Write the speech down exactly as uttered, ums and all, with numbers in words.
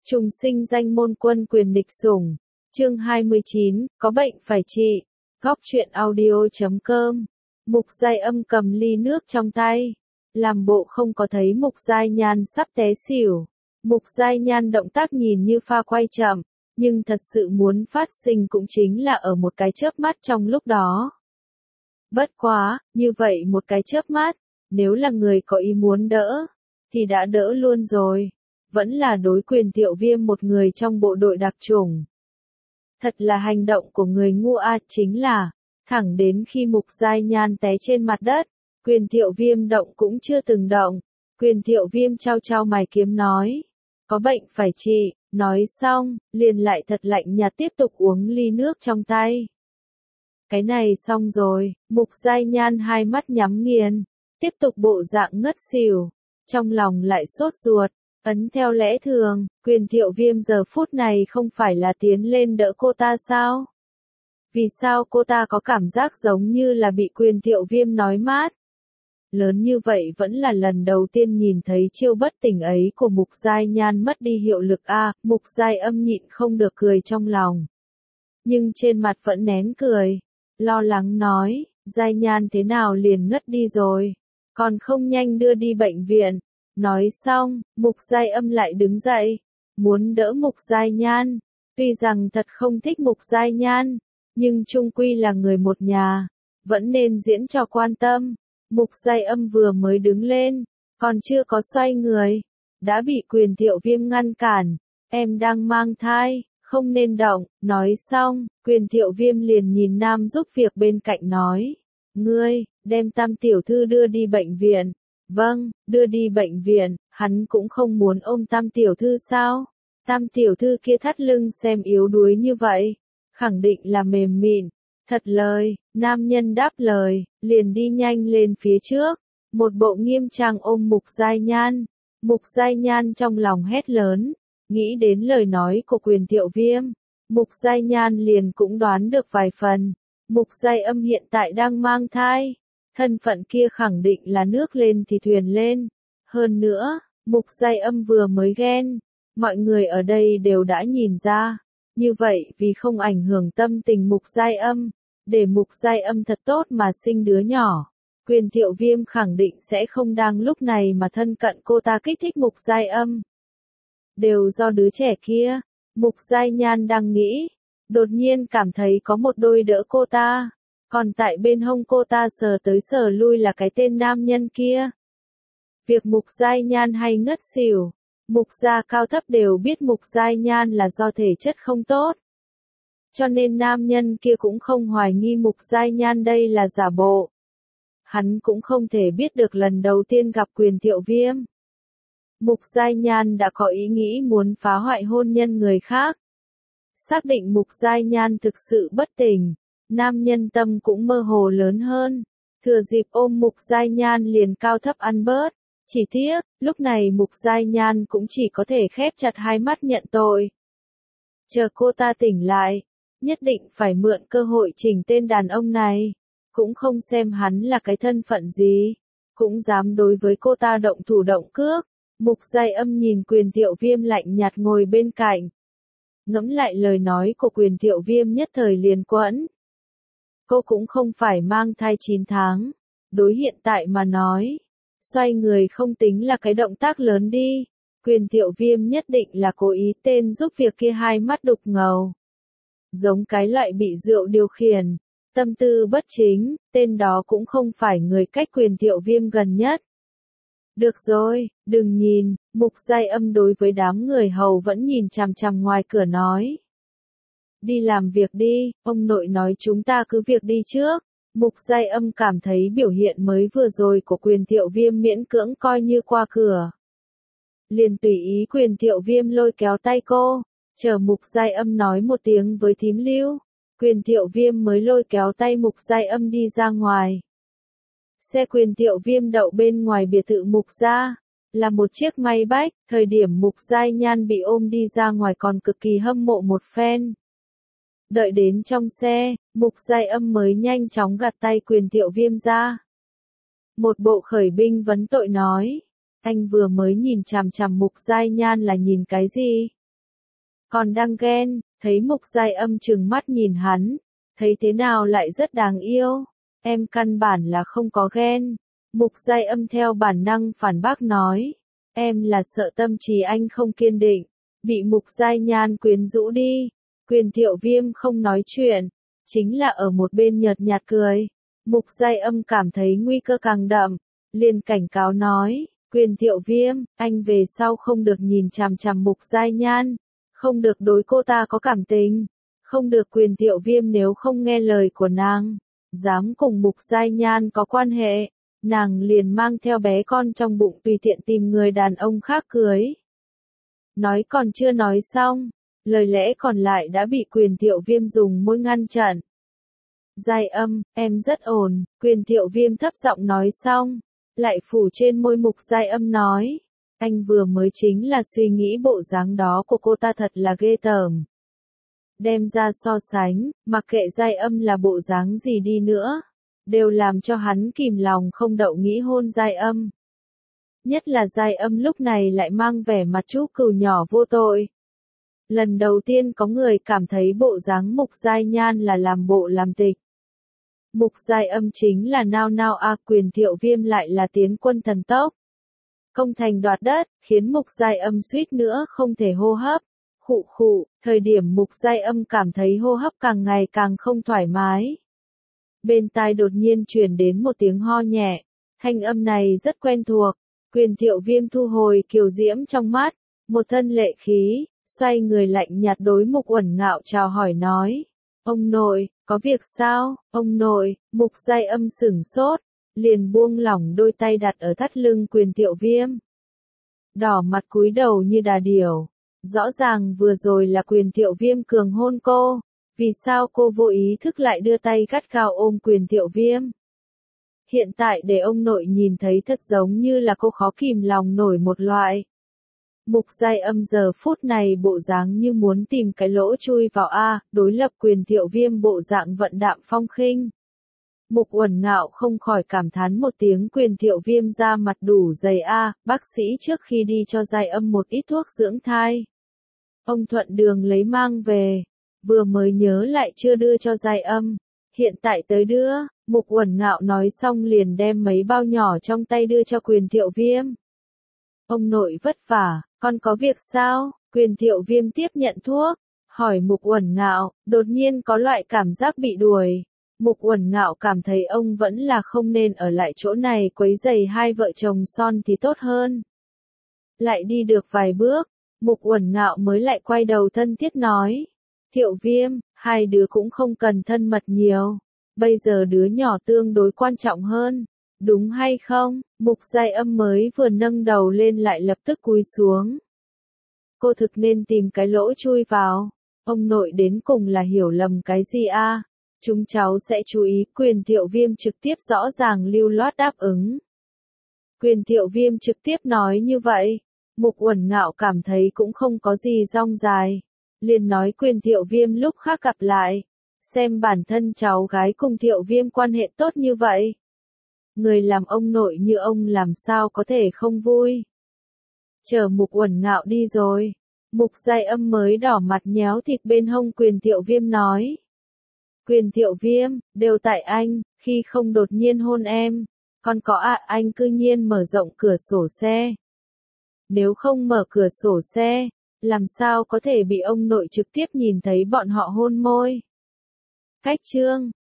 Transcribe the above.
Trùng sinh danh môn quân quyền địch sủng. Chương hai mươi chín, có bệnh phải trị. Góc truyện audio chấm com. Mục Giai Âm cầm ly nước trong tay, làm bộ không có thấy Mục Giai Nhan sắp té xỉu. Mục Giai Nhan động tác nhìn như pha quay chậm, nhưng thật sự muốn phát sinh cũng chính là ở một cái chớp mắt trong lúc đó. Bất quá, như vậy một cái chớp mắt, nếu là người có ý muốn đỡ, thì đã đỡ luôn rồi. Vẫn là đối Quyền Thiệu Viêm một người trong bộ đội đặc chủng. Thật là hành động của người ngu a, chính là, thẳng đến khi Mục Giai Nhan té trên mặt đất, Quyền Thiệu Viêm động cũng chưa từng động. Quyền Thiệu Viêm trao trao mày kiếm nói, có bệnh phải trị, nói xong, liền lại thật lạnh nhạt tiếp tục uống ly nước trong tay. Cái này xong rồi, Mục Giai Nhan hai mắt nhắm nghiền, tiếp tục bộ dạng ngất xỉu, trong lòng lại sốt ruột. Ấn theo lẽ thường, Quyền Thiệu Viêm giờ phút này không phải là tiến lên đỡ cô ta sao? Vì sao cô ta có cảm giác giống như là bị Quyền Thiệu Viêm nói mát? Lớn như vậy vẫn là lần đầu tiên nhìn thấy chiêu bất tỉnh ấy của Mục Giai Nhan mất đi hiệu lực a. Mục Giai Âm nhịn không được cười trong lòng. Nhưng trên mặt vẫn nén cười, lo lắng nói, Giai Nhan thế nào liền ngất đi rồi, còn không nhanh đưa đi bệnh viện. Nói xong, Mục Giai Âm lại đứng dậy, muốn đỡ Mục Giai Nhan. Tuy rằng thật không thích Mục Giai Nhan, nhưng chung quy là người một nhà, vẫn nên diễn cho quan tâm. Mục Giai Âm vừa mới đứng lên, còn chưa có xoay người, đã bị Quyền Thiệu Viêm ngăn cản. Em đang mang thai, không nên động. Nói xong, Quyền Thiệu Viêm liền nhìn nam giúp việc bên cạnh nói, ngươi, đem Tam tiểu thư đưa đi bệnh viện. Vâng, đưa đi bệnh viện, hắn cũng không muốn ôm Tam tiểu thư sao? Tam tiểu thư kia thắt lưng xem yếu đuối như vậy, khẳng định là mềm mịn. Thật lời, nam nhân đáp lời, liền đi nhanh lên phía trước, một bộ nghiêm trang ôm Mục Giai Nhan. Mục Giai Nhan trong lòng hét lớn, nghĩ đến lời nói của Quyền Thiệu Viêm, Mục Giai Nhan liền cũng đoán được vài phần. Mục Giai Âm hiện tại đang mang thai. Thân phận kia khẳng định là nước lên thì thuyền lên. Hơn nữa, Mục Giai Âm vừa mới ghen. Mọi người ở đây đều đã nhìn ra. Như vậy vì không ảnh hưởng tâm tình Mục Giai Âm, để Mục Giai Âm thật tốt mà sinh đứa nhỏ, Quyền Thiệu Viêm khẳng định sẽ không đang lúc này mà thân cận cô ta kích thích Mục Giai Âm. Đều do đứa trẻ kia, Mục Giai Nhan đang nghĩ, đột nhiên cảm thấy có một đôi đỡ cô ta. Còn tại bên hông cô ta sờ tới sờ lui là cái tên nam nhân kia. Việc Mục Giai Nhan hay ngất xỉu, Mục gia cao thấp đều biết Mục Giai Nhan là do thể chất không tốt. Cho nên nam nhân kia cũng không hoài nghi Mục Giai Nhan đây là giả bộ. Hắn cũng không thể biết được lần đầu tiên gặp Quyền Thiệu Viêm, Mục Giai Nhan đã có ý nghĩ muốn phá hoại hôn nhân người khác. Xác định Mục Giai Nhan thực sự bất tỉnh, nam nhân tâm cũng mơ hồ lớn hơn, thừa dịp ôm Mục Giai Nhan liền cao thấp ăn bớt. Chỉ tiếc, lúc này Mục Giai Nhan cũng chỉ có thể khép chặt hai mắt nhận tội. Chờ cô ta tỉnh lại, nhất định phải mượn cơ hội chỉnh tên đàn ông này, cũng không xem hắn là cái thân phận gì, cũng dám đối với cô ta động thủ động cước. Mục Giai Âm nhìn Quyền Thiệu Viêm lạnh nhạt ngồi bên cạnh. Ngẫm lại lời nói của Quyền Thiệu Viêm nhất thời liền quẫn. Cô cũng không phải mang thai chín tháng, đối hiện tại mà nói, xoay người không tính là cái động tác lớn đi. Quyền Thiệu Viêm nhất định là cố ý. Tên giúp việc kia hai mắt đục ngầu, giống cái loại bị rượu điều khiển, tâm tư bất chính. Tên đó cũng không phải người cách Quyền Thiệu Viêm gần nhất. Được rồi, đừng nhìn. Mục Giai Âm đối với đám người hầu vẫn nhìn chằm chằm ngoài cửa nói, đi làm việc đi, ông nội nói chúng ta cứ việc đi trước. Mục Giai Âm cảm thấy biểu hiện mới vừa rồi của Quyền Thiệu Viêm miễn cưỡng coi như qua cửa. Liền tùy ý Quyền Thiệu Viêm lôi kéo tay cô, chờ Mục Giai Âm nói một tiếng với thím Lưu. Quyền Thiệu Viêm mới lôi kéo tay Mục Giai Âm đi ra ngoài. Xe Quyền Thiệu Viêm đậu bên ngoài biệt thự Mục gia, là một chiếc Maybach. Thời điểm Mục Giai Nhan bị ôm đi ra ngoài còn cực kỳ hâm mộ một phen. Đợi đến trong xe, Mục Giai Âm mới nhanh chóng gạt tay Quyền Thiệu Viêm ra. Một bộ khởi binh vấn tội nói, anh vừa mới nhìn chằm chằm Mục Giai Nhan là nhìn cái gì? Còn đang ghen, thấy Mục Giai Âm trừng mắt nhìn hắn, thấy thế nào lại rất đáng yêu. Em căn bản là không có ghen. Mục Giai Âm theo bản năng phản bác nói. Em là sợ tâm trí anh không kiên định, bị Mục Giai Nhan quyến rũ đi. Quyền Thiệu Viêm không nói chuyện, chính là ở một bên nhợt nhạt cười. Mục Giai Âm cảm thấy nguy cơ càng đậm, liền cảnh cáo nói. Quyền Thiệu Viêm, anh về sau không được nhìn chằm chằm Mục Giai Nhan, không được đối cô ta có cảm tình, không được. Quyền Thiệu Viêm nếu không nghe lời của nàng, dám cùng Mục Giai Nhan có quan hệ, nàng liền mang theo bé con trong bụng tùy tiện tìm người đàn ông khác cưới. Nói còn chưa nói xong, lời lẽ còn lại đã bị Quyền Thiệu Viêm dùng môi ngăn chặn. Giai Âm, em rất ổn, Quyền Thiệu Viêm thấp giọng nói xong, lại phủ trên môi Mục Giai Âm nói. Anh vừa mới chính là suy nghĩ bộ dáng đó của cô ta thật là ghê tởm. Đem ra so sánh, mặc kệ Giai Âm là bộ dáng gì đi nữa, đều làm cho hắn kìm lòng không đậu nghĩ hôn Giai Âm. Nhất là Giai Âm lúc này lại mang vẻ mặt chú cừu nhỏ vô tội. Lần đầu tiên có người cảm thấy bộ dáng Mục Giai Nhan là làm bộ làm tịch. Mục Giai Âm chính là nao nao a. Quyền Thiệu Viêm lại là tiến quân thần tốc, công thành đoạt đất, khiến Mục Giai Âm suýt nữa không thể hô hấp. Khụ khụ, thời điểm Mục Giai Âm cảm thấy hô hấp càng ngày càng không thoải mái, bên tai đột nhiên truyền đến một tiếng ho nhẹ. Thanh âm này rất quen thuộc. Quyền Thiệu Viêm thu hồi kiều diễm trong mắt, một thân lệ khí, xoay người lạnh nhạt đối Mục Uẩn Ngạo chào hỏi nói. Ông nội, có việc sao? Ông nội. Mục Giai Âm sửng sốt, liền buông lỏng đôi tay đặt ở thắt lưng Quyền Thiệu Viêm. Đỏ mặt cúi đầu như đà điểu. Rõ ràng vừa rồi là Quyền Thiệu Viêm cường hôn cô, vì sao cô vô ý thức lại đưa tay gắt gao ôm Quyền Thiệu Viêm? Hiện tại để ông nội nhìn thấy thật giống như là cô khó kìm lòng nổi một loại. Mục Giai Âm giờ phút này bộ dáng như muốn tìm cái lỗ chui vào a, đối lập Quyền Thiệu Viêm bộ dạng vận đạm phong khinh. Mục Uẩn Ngạo không khỏi cảm thán một tiếng. Quyền Thiệu Viêm da mặt đủ dày a, bác sĩ trước khi đi cho Giai Âm một ít thuốc dưỡng thai, ông thuận đường lấy mang về, vừa mới nhớ lại chưa đưa cho Giai Âm, hiện tại tới đưa. Mục Uẩn Ngạo nói xong liền đem mấy bao nhỏ trong tay đưa cho Quyền Thiệu Viêm. Ông nội vất vả, con có việc sao? Quyền Thiệu Viêm tiếp nhận thuốc, hỏi Mục Uẩn Ngạo, đột nhiên có loại cảm giác bị đuổi. Mục Uẩn Ngạo cảm thấy ông vẫn là không nên ở lại chỗ này quấy rầy hai vợ chồng son thì tốt hơn. Lại đi được vài bước, Mục Uẩn Ngạo mới lại quay đầu thân thiết nói. Thiệu Viêm, hai đứa cũng không cần thân mật nhiều. Bây giờ đứa nhỏ tương đối quan trọng hơn, đúng hay không? Mục Giai Âm mới vừa nâng đầu lên lại lập tức cúi xuống. Cô thực nên tìm cái lỗ chui vào. Ông nội đến cùng là hiểu lầm cái gì a? À? Chúng cháu sẽ chú ý. Quyền Thiệu Viêm trực tiếp rõ ràng lưu loát đáp ứng. Quyền Thiệu Viêm trực tiếp nói như vậy. Mục Uẩn Ngạo cảm thấy cũng không có gì rong dài, liền nói Quyền Thiệu Viêm lúc khác gặp lại. Xem bản thân cháu gái cùng Thiệu Viêm quan hệ tốt như vậy, người làm ông nội như ông làm sao có thể không vui. Chờ Mục Uẩn Ngạo đi rồi, Mục Giai Âm mới đỏ mặt nhéo thịt bên hông Quyền Thiệu Viêm nói. Quyền Thiệu Viêm, đều tại anh, khi không đột nhiên hôn em, còn có ạ à, anh cư nhiên mở rộng cửa sổ xe. Nếu không mở cửa sổ xe, làm sao có thể bị ông nội trực tiếp nhìn thấy bọn họ hôn môi. Cách chương